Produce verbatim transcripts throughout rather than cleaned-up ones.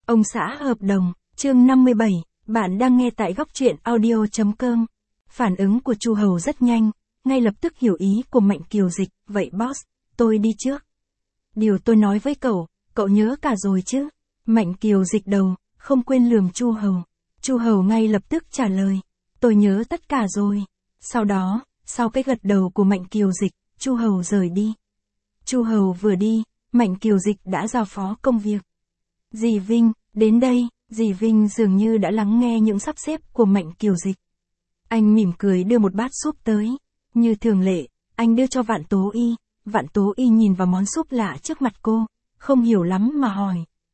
Ông xã hợp đồng, chương năm mươi bảy, bạn đang nghe tại góc truyện audio chấm com. Phản ứng của Chu Hầu rất nhanh, ngay lập tức hiểu ý của Mạnh Kiều Dịch, vậy boss, tôi đi trước. Điều tôi nói với cậu, cậu nhớ cả rồi chứ? Mạnh Kiều Dịch đầu, không quên lườm Chu Hầu. Chu Hầu ngay lập tức trả lời, tôi nhớ tất cả rồi. Sau đó, sau cái gật đầu của Mạnh Kiều Dịch, Chu Hầu rời đi. Chu Hầu vừa đi, Mạnh Kiều Dịch đã giao phó công việc. Dì Vinh, đến đây, dì Vinh dường như đã lắng nghe những sắp xếp của Mạnh Kiều Dịch. Anh mỉm cười đưa một bát súp tới. Như thường lệ, anh đưa cho Vạn Tố Y. Vạn Tố Y nhìn vào món súp lạ trước mặt cô, không hiểu lắm mà hỏi.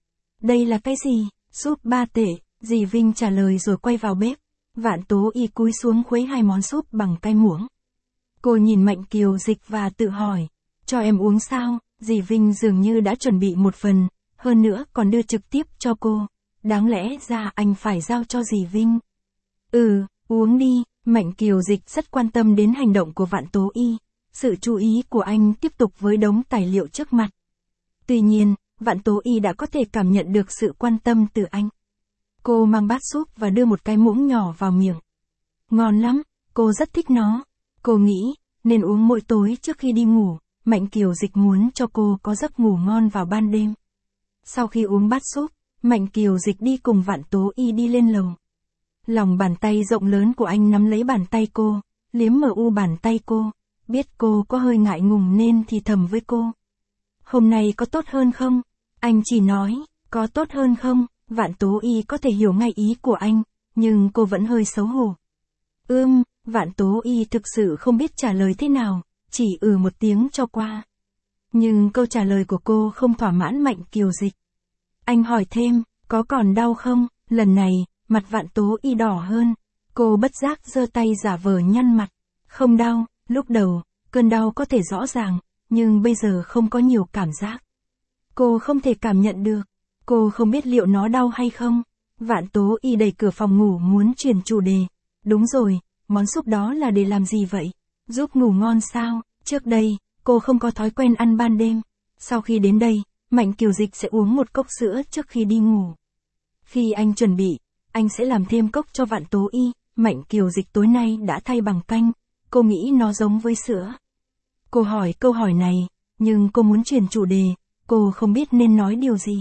Đây là cái gì? Súp ba tệ, dì Vinh trả lời rồi quay vào bếp. Vạn Tố Y cúi xuống khuấy hai món súp bằng cái muỗng. Cô nhìn Mạnh Kiều Dịch và tự hỏi, cho em uống sao? Dì Vinh dường như đã chuẩn bị một phần, hơn nữa còn đưa trực tiếp cho cô. Đáng lẽ ra anh phải giao cho dì Vinh. Ừ, uống đi. Mạnh Kiều Dịch rất quan tâm đến hành động của Vạn Tố Y. Sự chú ý của anh tiếp tục với đống tài liệu trước mặt. Tuy nhiên, Vạn Tố Y đã có thể cảm nhận được sự quan tâm từ anh. Cô mang bát súp và đưa một cái muỗng nhỏ vào miệng. Ngon lắm, cô rất thích nó. Cô nghĩ, nên uống mỗi tối trước khi đi ngủ. Mạnh Kiều Dịch muốn cho cô có giấc ngủ ngon vào ban đêm. Sau khi uống bát súp, Mạnh Kiều Dịch đi cùng Vạn Tố Y đi lên lầu. Lòng bàn tay rộng lớn của anh nắm lấy bàn tay cô, liếm mờ u bàn tay cô, biết cô có hơi ngại ngùng nên thì thầm với cô. Hôm nay có tốt hơn không? Anh chỉ nói, có tốt hơn không? Vạn Tố Y có thể hiểu ngay ý của anh, nhưng cô vẫn hơi xấu hổ. Ưm, Vạn Tố Y thực sự không biết trả lời thế nào, chỉ ừ một tiếng cho qua. Nhưng câu trả lời của cô không thỏa mãn Mạnh Kiều Dịch. Anh hỏi thêm, có còn đau không? Lần này, mặt Vạn Tố Y đỏ hơn. Cô bất giác giơ tay giả vờ nhăn mặt. Không đau, lúc đầu, cơn đau có thể rõ ràng, nhưng bây giờ không có nhiều cảm giác. Cô không thể cảm nhận được. Cô không biết liệu nó đau hay không. Vạn Tố Y đẩy cửa phòng ngủ muốn chuyển chủ đề. Đúng rồi, món súp đó là để làm gì vậy? Giúp ngủ ngon sao? Trước đây, cô không có thói quen ăn ban đêm. Sau khi đến đây, Mạnh Kiều Dịch sẽ uống một cốc sữa trước khi đi ngủ. Khi anh chuẩn bị, anh sẽ làm thêm cốc cho Vạn Tố Y. Mạnh Kiều Dịch tối nay đã thay bằng canh. Cô nghĩ nó giống với sữa. Cô hỏi câu hỏi này, nhưng cô muốn chuyển chủ đề. Cô không biết nên nói điều gì.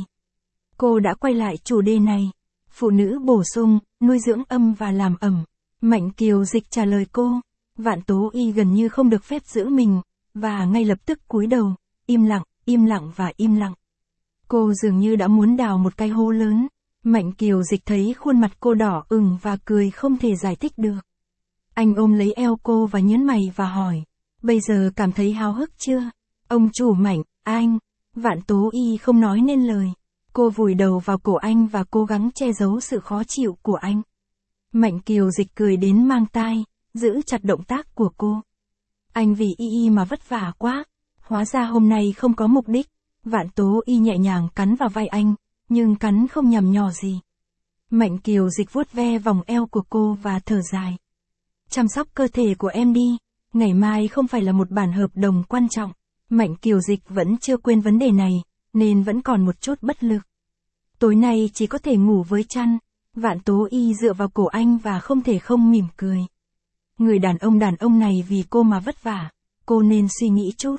Cô đã quay lại chủ đề này. Phụ nữ bổ sung, nuôi dưỡng âm và làm ẩm. Mạnh Kiều Dịch trả lời cô. Vạn Tố Y gần như không được phép giữ mình, và ngay lập tức cúi đầu, im lặng, im lặng và im lặng. Cô dường như đã muốn đào một cái hố lớn. Mạnh Kiều Dịch thấy khuôn mặt cô đỏ ửng và cười không thể giải thích được. Anh ôm lấy eo cô và nhớn mày và hỏi, bây giờ cảm thấy háo hức chưa? Ông chủ Mạnh, anh. Vạn Tố Y không nói nên lời. Cô vùi đầu vào cổ anh và cố gắng che giấu sự khó chịu của anh. Mạnh Kiều Dịch cười đến mang tai, giữ chặt động tác của cô. Anh vì Y Y mà vất vả quá. Hóa ra hôm nay không có mục đích. Vạn Tố Y nhẹ nhàng cắn vào vai anh, nhưng cắn không nhằm nhò gì. Mạnh Kiều Dịch vuốt ve vòng eo của cô và thở dài. Chăm sóc cơ thể của em đi. Ngày mai không phải là một bản hợp đồng quan trọng. Mạnh Kiều Dịch vẫn chưa quên vấn đề này, nên vẫn còn một chút bất lực. Tối nay chỉ có thể ngủ với chăn. Vạn Tố Y dựa vào cổ anh và không thể không mỉm cười. Người đàn ông đàn ông này vì cô mà vất vả. Cô nên suy nghĩ chút.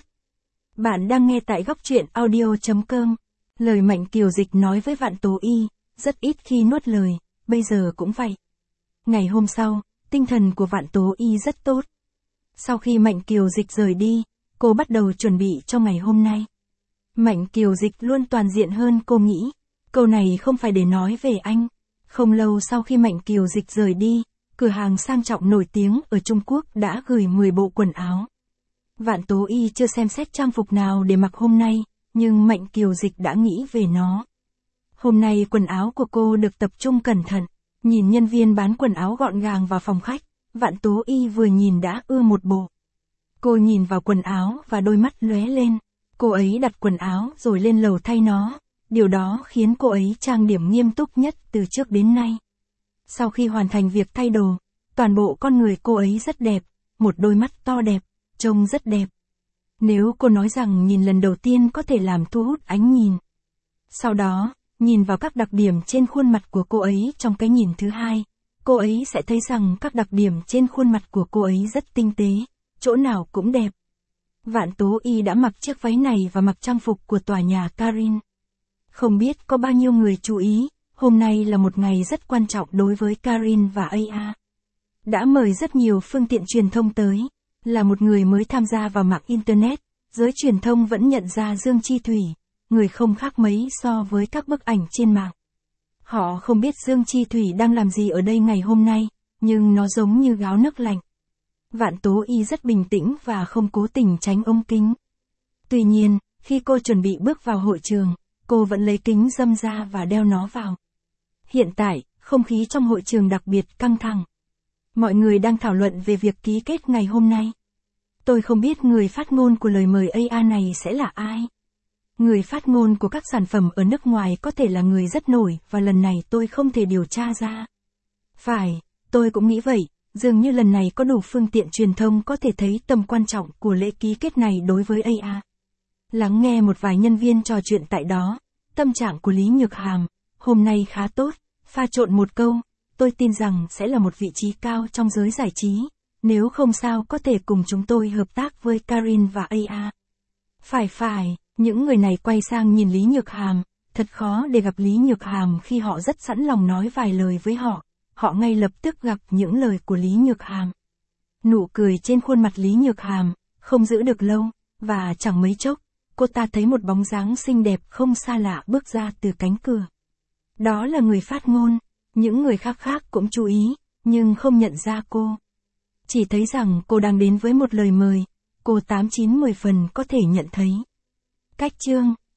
Bạn đang nghe tại góc truyện audio chấm com. Lời Mạnh Kiều Dịch nói với Vạn Tố Y, rất ít khi nuốt lời, bây giờ cũng vậy. Ngày hôm sau, tinh thần của Vạn Tố Y rất tốt. Sau khi Mạnh Kiều Dịch rời đi, cô bắt đầu chuẩn bị cho ngày hôm nay. Mạnh Kiều Dịch luôn toàn diện hơn cô nghĩ. Câu này không phải để nói về anh. Không lâu sau khi Mạnh Kiều Dịch rời đi, cửa hàng sang trọng nổi tiếng ở Trung Quốc đã gửi mười bộ quần áo. Vạn Tố Y chưa xem xét trang phục nào để mặc hôm nay, nhưng Mạnh Kiều Dịch đã nghĩ về nó. Hôm nay quần áo của cô được tập trung cẩn thận. Nhìn nhân viên bán quần áo gọn gàng vào phòng khách, Vạn Tố Y vừa nhìn đã ưa một bộ. Cô nhìn vào quần áo và đôi mắt lóe lên. Cô ấy đặt quần áo rồi lên lầu thay nó. Điều đó khiến cô ấy trang điểm nghiêm túc nhất từ trước đến nay. Sau khi hoàn thành việc thay đồ, toàn bộ con người cô ấy rất đẹp, một đôi mắt to đẹp, trông rất đẹp. Nếu cô nói rằng nhìn lần đầu tiên có thể làm thu hút ánh nhìn. Sau đó, nhìn vào các đặc điểm trên khuôn mặt của cô ấy trong cái nhìn thứ hai, cô ấy sẽ thấy rằng các đặc điểm trên khuôn mặt của cô ấy rất tinh tế, chỗ nào cũng đẹp. Vạn Tố Y đã mặc chiếc váy này và mặc trang phục của tòa nhà Karin. Không biết có bao nhiêu người chú ý, hôm nay là một ngày rất quan trọng đối với Karin và a a. Đã mời rất nhiều phương tiện truyền thông tới. Là một người mới tham gia vào mạng Internet, giới truyền thông vẫn nhận ra Dương Chi Thủy, người không khác mấy so với các bức ảnh trên mạng. Họ không biết Dương Chi Thủy đang làm gì ở đây ngày hôm nay, nhưng nó giống như gáo nước lạnh. Vạn Tố Y rất bình tĩnh và không cố tình tránh ống kính. Tuy nhiên, khi cô chuẩn bị bước vào hội trường, cô vẫn lấy kính râm ra và đeo nó vào. Hiện tại, không khí trong hội trường đặc biệt căng thẳng. Mọi người đang thảo luận về việc ký kết ngày hôm nay. Tôi không biết người phát ngôn của lời mời a a này sẽ là ai. Người phát ngôn của các sản phẩm ở nước ngoài có thể là người rất nổi và lần này tôi không thể điều tra ra. Phải, tôi cũng nghĩ vậy, dường như lần này có đủ phương tiện truyền thông có thể thấy tầm quan trọng của lễ ký kết này đối với a a. Lắng nghe một vài nhân viên trò chuyện tại đó, tâm trạng của Lý Nhược Hàm, hôm nay khá tốt, pha trộn một câu, tôi tin rằng sẽ là một vị trí cao trong giới giải trí, nếu không sao có thể cùng chúng tôi hợp tác với Karin và a a. Phải phải, những người này quay sang nhìn Lý Nhược Hàm, thật khó để gặp Lý Nhược Hàm khi họ rất sẵn lòng nói vài lời với họ, họ ngay lập tức gặp những lời của Lý Nhược Hàm. Nụ cười trên khuôn mặt Lý Nhược Hàm, không giữ được lâu, và chẳng mấy chốc, cô ta thấy một bóng dáng xinh đẹp không xa lạ bước ra từ cánh cửa. Đó là người phát ngôn, những người khác khác cũng chú ý, nhưng không nhận ra cô. Chỉ thấy rằng cô đang đến với một lời mời, cô tám chín mười phần có thể nhận thấy. Cách chương